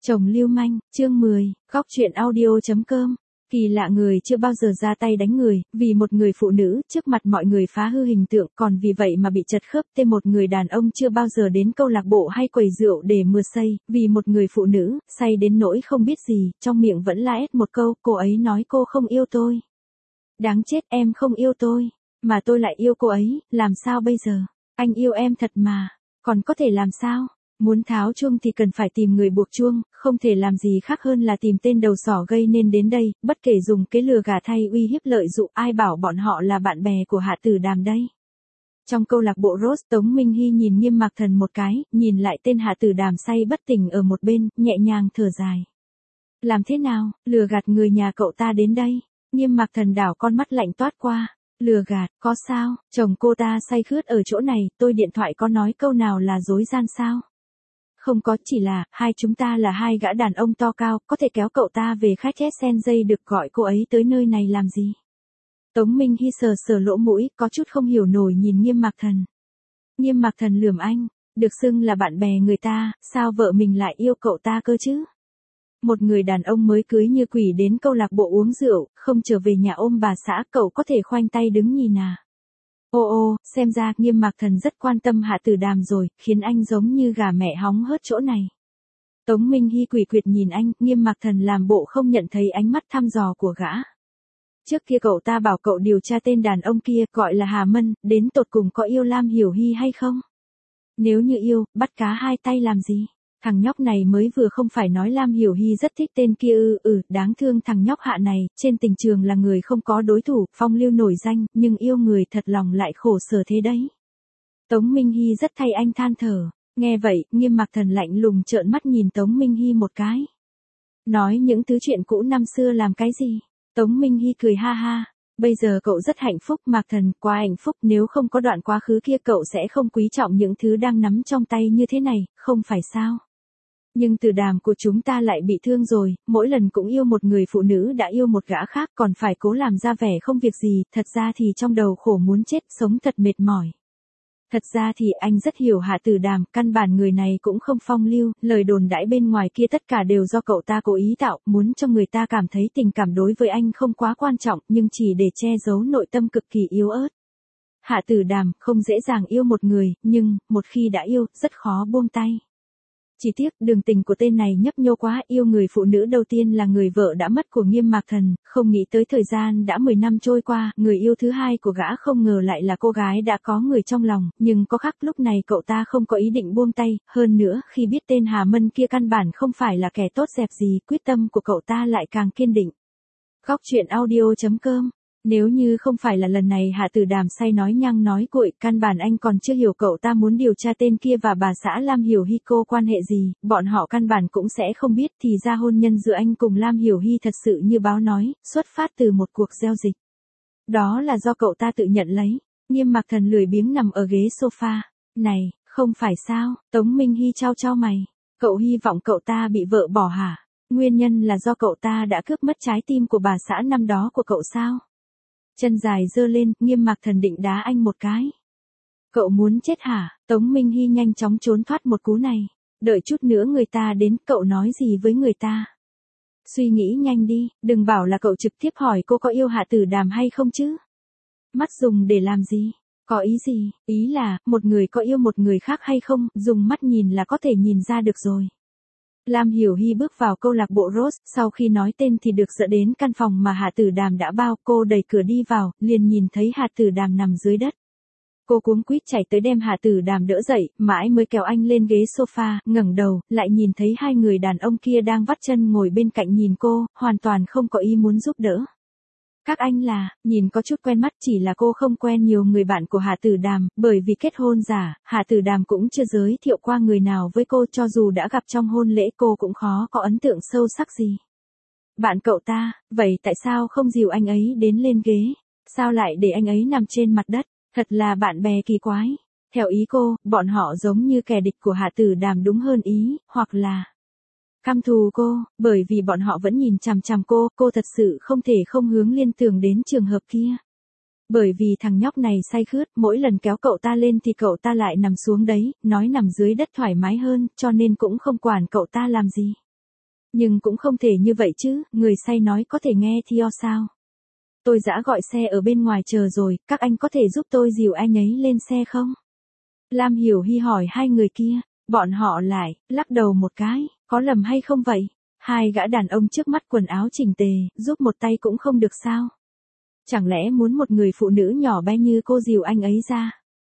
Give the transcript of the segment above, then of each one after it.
Chồng lưu manh, chương 10, góc truyện audio.com. Kỳ lạ người chưa bao giờ ra tay đánh người, vì một người phụ nữ trước mặt mọi người phá hư hình tượng, còn vì vậy mà bị chật khớp. Tên một người đàn ông chưa bao giờ đến câu lạc bộ hay quầy rượu để mưa say, vì một người phụ nữ, say đến nỗi không biết gì, trong miệng vẫn la hét một câu, cô ấy nói cô không yêu tôi. Đáng chết, em không yêu tôi, mà tôi lại yêu cô ấy, làm sao bây giờ? Anh yêu em thật mà, còn có thể làm sao? Muốn tháo chuông thì cần phải tìm người buộc chuông, không thể làm gì khác hơn là tìm tên đầu sỏ gây nên đến đây, bất kể dùng kế lừa gạt thay uy hiếp lợi dụng, ai bảo bọn họ là bạn bè của Hạ Tử Đàm đây. Trong câu lạc bộ Rose, Tống Minh Hy nhìn Nghiêm Mạc Thần một cái, nhìn lại tên Hạ Tử Đàm say bất tỉnh ở một bên, nhẹ nhàng thở dài. Làm thế nào, lừa gạt người nhà cậu ta đến đây? Nghiêm Mạc Thần đảo con mắt lạnh toát qua. Lừa gạt, có sao, chồng cô ta say khướt ở chỗ này, tôi điện thoại có nói câu nào là dối gian sao? Không có, chỉ là, hai chúng ta là hai gã đàn ông to cao, có thể kéo cậu ta về khách Sen dây được, gọi cô ấy tới nơi này làm gì? Tống Minh Hy sờ sờ lỗ mũi, có chút không hiểu nổi nhìn Nghiêm Mạc Thần. Nghiêm Mạc Thần lườm anh, được xưng là bạn bè người ta, sao vợ mình lại yêu cậu ta cơ chứ? Một người đàn ông mới cưới như quỷ đến câu lạc bộ uống rượu, không trở về nhà ôm bà xã, cậu có thể khoanh tay đứng nhìn à? Ô, xem ra Nghiêm Mạc Thần rất quan tâm Hạ Tử Đàm rồi, khiến anh giống như gà mẹ hóng hớt chỗ này. Tống Minh Hy quỷ quyệt nhìn anh, Nghiêm Mạc Thần làm bộ không nhận thấy ánh mắt thăm dò của gã. Trước kia cậu ta bảo cậu điều tra tên đàn ông kia, gọi là Hà Mân, đến tột cùng có yêu Lam Hiểu Hy hay không? Nếu như yêu, bắt cá hai tay làm gì? Thằng nhóc này mới vừa không phải nói Lam Hiểu Hy rất thích tên kia đáng thương thằng nhóc Hạ này, trên tình trường là người không có đối thủ, phong lưu nổi danh, nhưng yêu người thật lòng lại khổ sở thế đấy. Tống Minh Hy rất thay anh than thở, nghe vậy, Nghiêm Mạc Thần lạnh lùng trợn mắt nhìn Tống Minh Hy một cái. Nói những thứ chuyện cũ năm xưa làm cái gì? Tống Minh Hy cười ha ha. Bây giờ cậu rất hạnh phúc Mạc Thần, quá hạnh phúc, nếu không có đoạn quá khứ kia cậu sẽ không quý trọng những thứ đang nắm trong tay như thế này, không phải sao? Nhưng Tử Đàm của chúng ta lại bị thương rồi, mỗi lần cũng yêu một người phụ nữ đã yêu một gã khác còn phải cố làm ra vẻ không việc gì, thật ra thì trong đầu khổ muốn chết, sống thật mệt mỏi. Thật ra thì anh rất hiểu Hạ Tử Đàm, căn bản người này cũng không phong lưu, lời đồn đãi bên ngoài kia tất cả đều do cậu ta cố ý tạo, muốn cho người ta cảm thấy tình cảm đối với anh không quá quan trọng, nhưng chỉ để che giấu nội tâm cực kỳ yếu ớt. Hạ Tử Đàm không dễ dàng yêu một người, nhưng, một khi đã yêu, rất khó buông tay. Chỉ tiếc, đường tình của tên này nhấp nhô quá, yêu người phụ nữ đầu tiên là người vợ đã mất của Nghiêm Mạc Thần, không nghĩ tới thời gian đã 10 năm trôi qua, người yêu thứ hai của gã không ngờ lại là cô gái đã có người trong lòng, nhưng có khác lúc này cậu ta không có ý định buông tay, hơn nữa, khi biết tên Hà Mân kia căn bản không phải là kẻ tốt dẹp gì, quyết tâm của cậu ta lại càng kiên định. Góc truyện audio.com. Nếu như không phải là lần này Hạ Tử Đàm say nói nhăng nói cuội, căn bản anh còn chưa hiểu cậu ta muốn điều tra tên kia và bà xã Lam Hiểu Hy cô quan hệ gì, bọn họ căn bản cũng sẽ không biết, thì ra hôn nhân giữa anh cùng Lam Hiểu Hy thật sự như báo nói, xuất phát từ một cuộc giao dịch. Đó là do cậu ta tự nhận lấy. Nghiêm Mạc Thần lười biếng nằm ở ghế sofa. Này, không phải sao? Tống Minh Hy chau chau mày. Cậu hy vọng cậu ta bị vợ bỏ hả? Nguyên nhân là do cậu ta đã cướp mất trái tim của bà xã năm đó của cậu sao? Chân dài giơ lên, Nghiêm Mạc Thần định đá anh một cái. Cậu muốn chết hả? Tống Minh Hy nhanh chóng trốn thoát một cú này. Đợi chút nữa người ta đến, cậu nói gì với người ta? Suy nghĩ nhanh đi, đừng bảo là cậu trực tiếp hỏi cô có yêu Hạ Tử Đàm hay không chứ? Mắt dùng để làm gì? Có ý gì? Ý là, một người có yêu một người khác hay không, dùng mắt nhìn là có thể nhìn ra được rồi. Lam Hiểu Hy bước vào câu lạc bộ Rose, sau khi nói tên thì được dẫn đến căn phòng mà Hạ Tử Đàm đã bao, cô đẩy cửa đi vào, liền nhìn thấy Hạ Tử Đàm nằm dưới đất. Cô cuống quýt chạy tới đem Hạ Tử Đàm đỡ dậy, mãi mới kéo anh lên ghế sofa, ngẩng đầu, lại nhìn thấy hai người đàn ông kia đang vắt chân ngồi bên cạnh nhìn cô, hoàn toàn không có ý muốn giúp đỡ. Các anh là, nhìn có chút quen mắt, chỉ là cô không quen nhiều người bạn của Hạ Tử Đàm, bởi vì kết hôn giả, Hạ Tử Đàm cũng chưa giới thiệu qua người nào với cô, cho dù đã gặp trong hôn lễ cô cũng khó có ấn tượng sâu sắc gì. Bạn cậu ta, vậy tại sao không dìu anh ấy đến lên ghế? Sao lại để anh ấy nằm trên mặt đất? Thật là bạn bè kỳ quái. Theo ý cô, bọn họ giống như kẻ địch của Hạ Tử Đàm đúng hơn ý, hoặc là căm thù cô, bởi vì bọn họ vẫn nhìn chằm chằm cô thật sự không thể không hướng liên tưởng đến trường hợp kia. Bởi vì thằng nhóc này say khướt, mỗi lần kéo cậu ta lên thì cậu ta lại nằm xuống đấy, nói nằm dưới đất thoải mái hơn, cho nên cũng không quản cậu ta làm gì. Nhưng cũng không thể như vậy chứ, người say nói có thể nghe theo sao? Tôi đã gọi xe ở bên ngoài chờ rồi, các anh có thể giúp tôi dìu anh ấy lên xe không? Lam Hiểu Hy hỏi hai người kia, bọn họ lại, lắc đầu một cái, có lầm hay không vậy? Hai gã đàn ông trước mắt quần áo chỉnh tề, giúp một tay cũng không được sao? Chẳng lẽ muốn một người phụ nữ nhỏ bé như cô dìu anh ấy ra?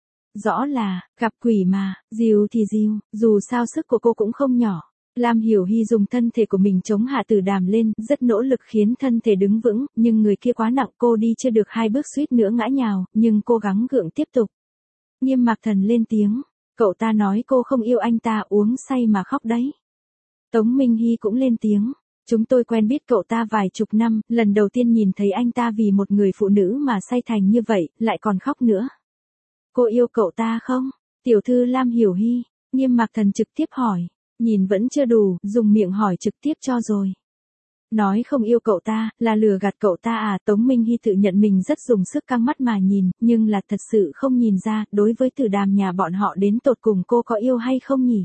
Rõ là, gặp quỷ mà, dìu thì dìu, dù sao sức của cô cũng không nhỏ. Lam Hiểu Hy dùng thân thể của mình chống Hạ Tử Đàm lên, rất nỗ lực khiến thân thể đứng vững, nhưng người kia quá nặng, cô đi chưa được 2 bước suýt nữa ngã nhào, nhưng cô gắng gượng tiếp tục. Nghiêm Mạc Thần lên tiếng, cậu ta nói cô không yêu anh ta, uống say mà khóc đấy. Tống Minh Hy cũng lên tiếng, chúng tôi quen biết cậu ta vài chục năm, lần đầu tiên nhìn thấy anh ta vì một người phụ nữ mà say thành như vậy, lại còn khóc nữa. Cô yêu cậu ta không? Tiểu thư Lam Hiểu Hy, Nghiêm Mạc Thần trực tiếp hỏi, nhìn vẫn chưa đủ, dùng miệng hỏi trực tiếp cho rồi. Nói không yêu cậu ta, là lừa gạt cậu ta à? Tống Minh Hy tự nhận mình rất dùng sức căng mắt mà nhìn, nhưng là thật sự không nhìn ra, đối với Tử Đàm nhà bọn họ đến tột cùng cô có yêu hay không nhỉ?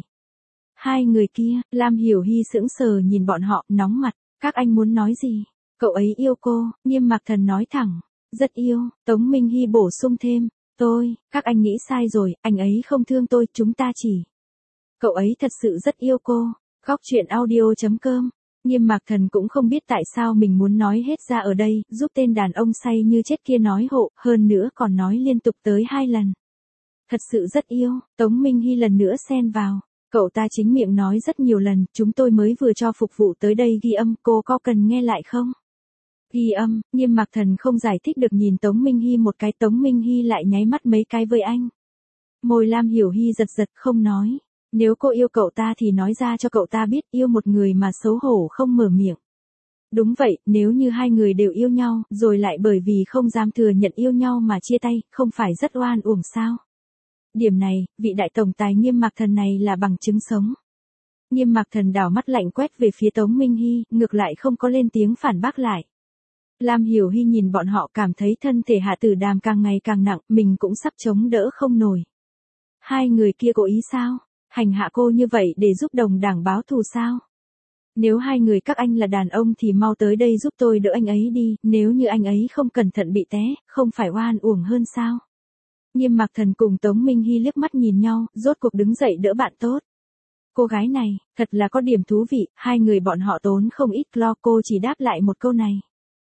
Hai người kia, Lam Hiểu Hy sững sờ nhìn bọn họ, nóng mặt, các anh muốn nói gì? Cậu ấy yêu cô, Nghiêm Mạc Thần nói thẳng, rất yêu. Tống Minh Hy bổ sung thêm, các anh nghĩ sai rồi, anh ấy không thương tôi, chúng ta chỉ. Cậu ấy thật sự rất yêu cô. Góc truyện audio.com. Nghiêm Mạc Thần cũng không biết tại sao mình muốn nói hết ra ở đây, giúp tên đàn ông say như chết kia nói hộ, hơn nữa còn nói liên tục tới 2 lần. Thật sự rất yêu. Tống Minh Hy lần nữa xen vào. Cậu ta chính miệng nói rất nhiều lần, chúng tôi mới vừa cho phục vụ tới đây ghi âm, cô có cần nghe lại không? Ghi âm, Nghiêm Mạc Thần không giải thích được nhìn Tống Minh Hy một cái, Tống Minh Hy lại nháy mắt mấy cái với anh. Môi Lam Hiểu Hy giật giật không nói. Nếu cô yêu cậu ta thì nói ra cho cậu ta biết, yêu một người mà xấu hổ không mở miệng. Đúng vậy, nếu như hai người đều yêu nhau, rồi lại bởi vì không dám thừa nhận yêu nhau mà chia tay, không phải rất oan uổng sao? Điểm này, vị đại tổng tài Nghiêm Mạc Thần này là bằng chứng sống. Nghiêm Mạc Thần đảo mắt lạnh quét về phía Tống Minh Hy, ngược lại không có lên tiếng phản bác lại. Lam Hiểu Hy nhìn bọn họ cảm thấy thân thể Hạ Tử Đàm càng ngày càng nặng, mình cũng sắp chống đỡ không nổi. Hai người kia cố ý sao? Hành hạ cô như vậy để giúp đồng đảng báo thù sao? Nếu hai người các anh là đàn ông thì mau tới đây giúp tôi đỡ anh ấy đi, nếu như anh ấy không cẩn thận bị té, không phải oan uổng hơn sao? Nghiêm Mạc Thần cùng Tống Minh Hy liếc mắt nhìn nhau, rốt cuộc đứng dậy đỡ bạn tốt. Cô gái này, thật là có điểm thú vị, hai người bọn họ tốn không ít lo, cô chỉ đáp lại một câu này.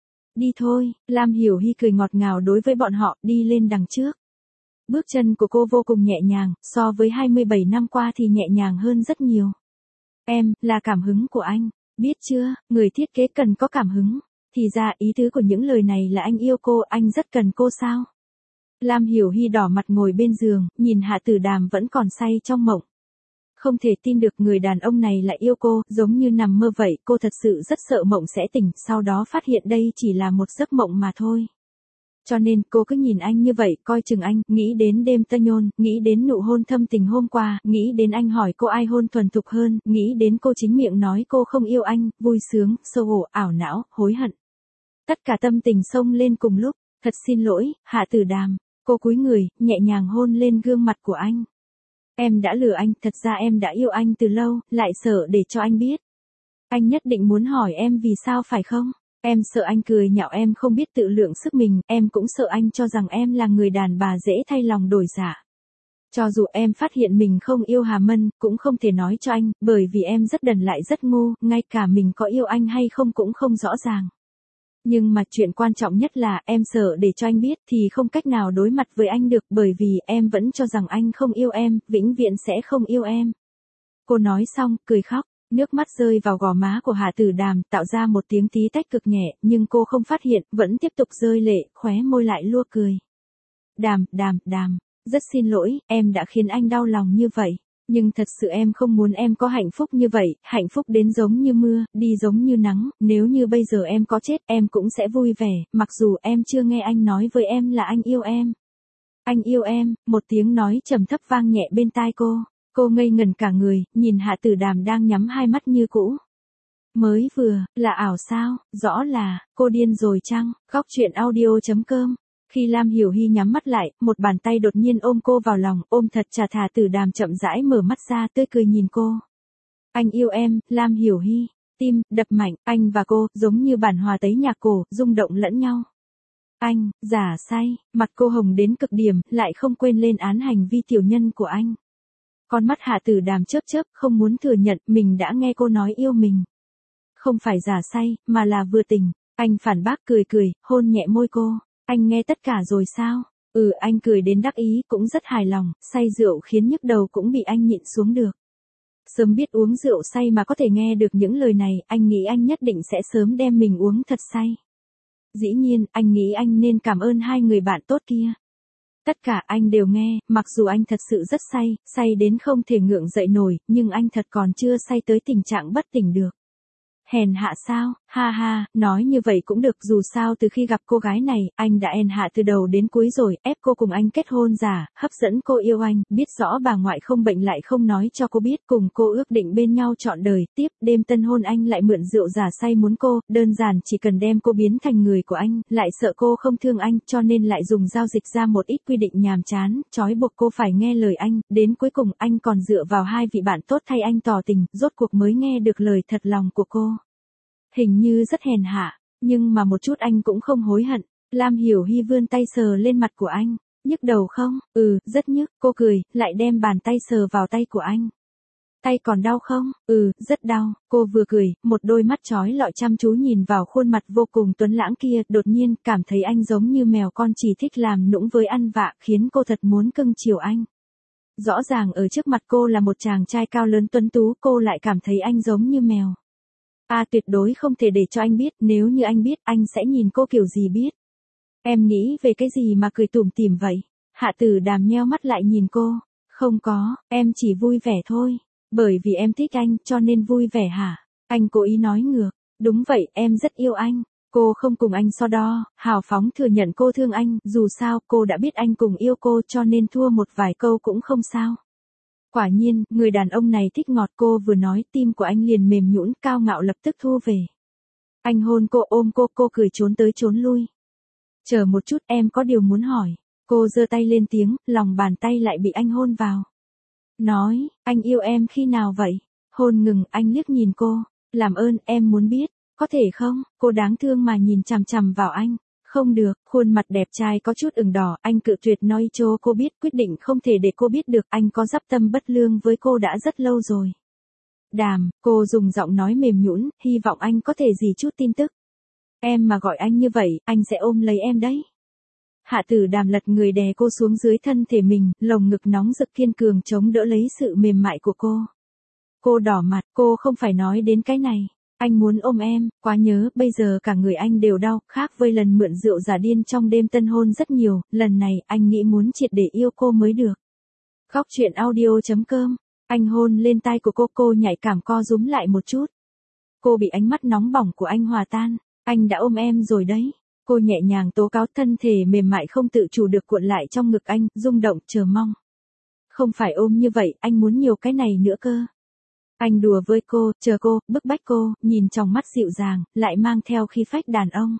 Đi thôi, Lam Hiểu Hy cười ngọt ngào đối với bọn họ, đi lên đằng trước. Bước chân của cô vô cùng nhẹ nhàng, so với 27 năm qua thì nhẹ nhàng hơn rất nhiều. Em, là cảm hứng của anh, biết chưa, người thiết kế cần có cảm hứng. Thì ra ý tứ của những lời này là anh yêu cô, anh rất cần cô sao? Lam Hiểu Hy đỏ mặt ngồi bên giường, nhìn Hạ Tử Đàm vẫn còn say trong mộng. Không thể tin được người đàn ông này lại yêu cô, giống như nằm mơ vậy, cô thật sự rất sợ mộng sẽ tỉnh, sau đó phát hiện đây chỉ là một giấc mộng mà thôi. Cho nên cô cứ nhìn anh như vậy, coi chừng anh, nghĩ đến đêm tân nhôn, nghĩ đến nụ hôn thâm tình hôm qua, nghĩ đến anh hỏi cô ai hôn thuần thục hơn, nghĩ đến cô chính miệng nói cô không yêu anh, vui sướng, xấu hổ, ảo não, hối hận. Tất cả tâm tình xông lên cùng lúc, thật xin lỗi, Hạ Tử Đàm. Cô cúi người, nhẹ nhàng hôn lên gương mặt của anh. Em đã lừa anh, thật ra em đã yêu anh từ lâu, lại sợ để cho anh biết. Anh nhất định muốn hỏi em vì sao phải không? Em sợ anh cười nhạo em không biết tự lượng sức mình, em cũng sợ anh cho rằng em là người đàn bà dễ thay lòng đổi dạ. Cho dù em phát hiện mình không yêu Hà Mân, cũng không thể nói cho anh, bởi vì em rất đần lại rất ngu, ngay cả mình có yêu anh hay không cũng không rõ ràng. Nhưng mà chuyện quan trọng nhất là em sợ để cho anh biết thì không cách nào đối mặt với anh được, bởi vì em vẫn cho rằng anh không yêu em, vĩnh viễn sẽ không yêu em. Cô nói xong, cười khóc, nước mắt rơi vào gò má của Hạ Tử Đàm, tạo ra một tiếng tí tách cực nhẹ, nhưng cô không phát hiện, vẫn tiếp tục rơi lệ, khóe môi lại lua cười. Đàm, rất xin lỗi, em đã khiến anh đau lòng như vậy. Nhưng thật sự em không muốn em có hạnh phúc như vậy, hạnh phúc đến giống như mưa, đi giống như nắng, nếu như bây giờ em có chết em cũng sẽ vui vẻ, mặc dù em chưa nghe anh nói với em là anh yêu em. Anh yêu em, một tiếng nói trầm thấp vang nhẹ bên tai cô ngây ngẩn cả người, nhìn Hạ Tử Đàm đang nhắm hai mắt như cũ. Mới vừa, là ảo sao, rõ là, cô điên rồi chăng, góc truyện audio.com. Khi Lam Hiểu Hy nhắm mắt lại, một bàn tay đột nhiên ôm cô vào lòng, ôm thật chặt. Hạ Tử Đàm chậm rãi mở mắt ra, tươi cười nhìn cô. Anh yêu em, Lam Hiểu Hy. Tim đập mạnh, anh và cô giống như bản hòa tấy nhạc cổ, rung động lẫn nhau. Anh, giả say, mặt cô hồng đến cực điểm, lại không quên lên án hành vi tiểu nhân của anh. Con mắt Hạ Tử Đàm chớp chớp, không muốn thừa nhận mình đã nghe cô nói yêu mình. Không phải giả say, mà là vừa tỉnh. Anh phản bác cười cười, hôn nhẹ môi cô. Anh nghe tất cả rồi sao? Anh cười đến đắc ý, cũng rất hài lòng, say rượu khiến nhức đầu cũng bị anh nhịn xuống được. Sớm biết uống rượu say mà có thể nghe được những lời này, anh nghĩ anh nhất định sẽ sớm đem mình uống thật say. Dĩ nhiên, anh nghĩ anh nên cảm ơn hai người bạn tốt kia. Tất cả anh đều nghe, mặc dù anh thật sự rất say, say đến không thể ngượng dậy nổi, nhưng anh thật còn chưa say tới tình trạng bất tỉnh được. Hèn hạ sao, ha ha, nói như vậy cũng được, dù sao từ khi gặp cô gái này, anh đã hèn hạ từ đầu đến cuối rồi, ép cô cùng anh kết hôn giả, hấp dẫn cô yêu anh, biết rõ bà ngoại không bệnh lại không nói cho cô biết, cùng cô ước định bên nhau trọn đời, tiếp đêm tân hôn anh lại mượn rượu giả say muốn cô, đơn giản chỉ cần đem cô biến thành người của anh, lại sợ cô không thương anh, cho nên lại dùng giao dịch ra một ít quy định nhàm chán, trói buộc cô phải nghe lời anh, đến cuối cùng anh còn dựa vào hai vị bạn tốt thay anh tỏ tình, rốt cuộc mới nghe được lời thật lòng của cô. Hình như rất hèn hạ, nhưng mà một chút anh cũng không hối hận. Lam Hiểu Hy vươn tay sờ lên mặt của anh. Nhức đầu không? Rất nhức. Cô cười, lại đem bàn tay sờ vào tay của anh. Tay còn đau không? Rất đau. Cô vừa cười, một đôi mắt chói lọi chăm chú nhìn vào khuôn mặt vô cùng tuấn lãng kia, đột nhiên cảm thấy anh giống như mèo con chỉ thích làm nũng với ăn vạ, khiến cô thật muốn cưng chiều anh. Rõ ràng ở trước mặt cô là một chàng trai cao lớn tuấn tú, cô lại cảm thấy anh giống như mèo. Tuyệt đối không thể để cho anh biết, nếu như anh biết, anh sẽ nhìn cô kiểu gì biết. Em nghĩ về cái gì mà cười tủm tỉm vậy? Hạ Tử Đàm nheo mắt lại nhìn cô. Không có, em chỉ vui vẻ thôi. Bởi vì em thích anh, cho nên vui vẻ hả? Anh cố ý nói ngược. Đúng vậy, em rất yêu anh. Cô không cùng anh so đo, hào phóng thừa nhận cô thương anh, dù sao, cô đã biết anh cùng yêu cô cho nên thua một vài câu cũng không sao. Quả nhiên, người đàn ông này thích ngọt, cô vừa nói, tim của anh liền mềm nhũn, cao ngạo lập tức thu về. Anh hôn cô, ôm cô cười trốn tới trốn lui. Chờ một chút, em có điều muốn hỏi. Cô giơ tay lên tiếng, lòng bàn tay lại bị anh hôn vào. Nói, anh yêu em khi nào vậy? Hôn ngừng, anh liếc nhìn cô. Làm ơn, em muốn biết. Có thể không? Cô đáng thương mà nhìn chằm chằm vào anh. Không được, khuôn mặt đẹp trai có chút ửng đỏ, anh cự tuyệt nói cho cô biết, quyết định không thể để cô biết được, anh có dắp tâm bất lương với cô đã rất lâu rồi. Đàm, cô dùng giọng nói mềm nhũn, hy vọng anh có thể gì chút tin tức. Em mà gọi anh như vậy, anh sẽ ôm lấy em đấy. Hạ Tử Đàm lật người đè cô xuống dưới thân thể mình, lồng ngực nóng rực kiên cường chống đỡ lấy sự mềm mại của cô. Cô đỏ mặt, cô không phải nói đến cái này. Anh muốn ôm em, quá nhớ, bây giờ cả người anh đều đau, khác với lần mượn rượu giả điên trong đêm tân hôn rất nhiều, lần này, anh nghĩ muốn triệt để yêu cô mới được. Góc truyện audio.com, anh hôn lên tai của cô nhạy cảm co rúm lại một chút. Cô bị ánh mắt nóng bỏng của anh hòa tan, anh đã ôm em rồi đấy. Cô nhẹ nhàng tố cáo, thân thể mềm mại không tự chủ được cuộn lại trong ngực anh, rung động, chờ mong. Không phải ôm như vậy, anh muốn nhiều cái này nữa cơ. Anh đùa với cô, chờ cô, bức bách cô, nhìn trong mắt dịu dàng, lại mang theo khí phách đàn ông.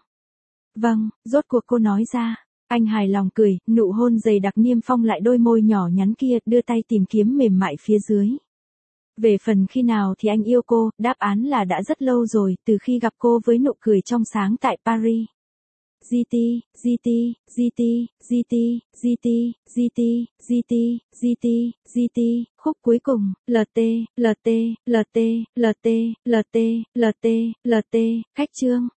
Vâng, rốt cuộc cô nói ra. Anh hài lòng cười, nụ hôn dày đặc niêm phong lại đôi môi nhỏ nhắn kia, đưa tay tìm kiếm mềm mại phía dưới. Về phần khi nào thì anh yêu cô, đáp án là đã rất lâu rồi, từ khi gặp cô với nụ cười trong sáng tại Paris. GT, GT, GT, GT, GT, GT, GT, GT, GT, khúc cuối cùng, LT, LT, LT, LT, LT, LT, LT, khách chương.